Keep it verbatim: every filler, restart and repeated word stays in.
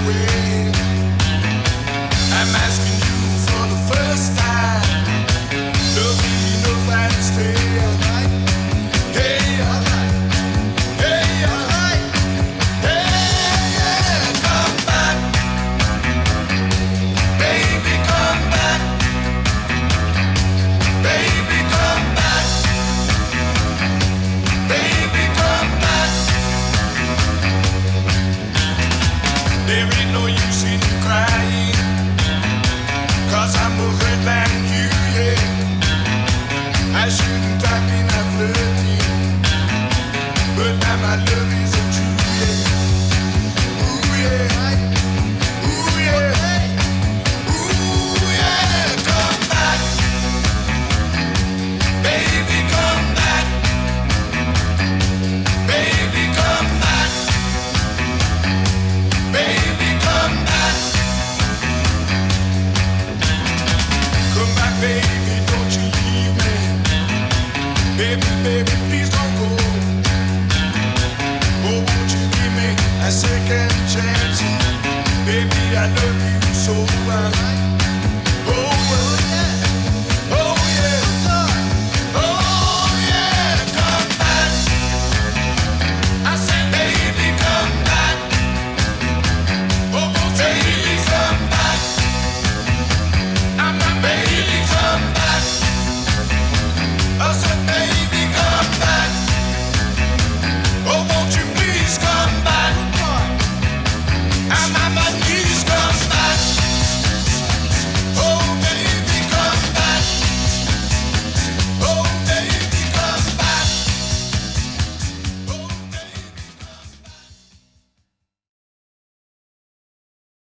away. I'm asking you for the first time. Love me enough and stay alright. Hey, alright. Hey, alright. Hey, yeah, come back. Baby, come back. Baby, come back. Baby, come back. There ain't no use in crying, 'cause I'm more hurt than you, yeah. I shouldn't have been a flirting, but now my love is a true, yeah. Ooh, yeah. Ooh, yeah. Ooh, yeah. Come back. Baby, come back. Baby, come back. Baby, come back. Come back, baby, don't you leave me. Baby, baby, please don't go. Oh, won't you give me a second chance? Baby, I love you so well.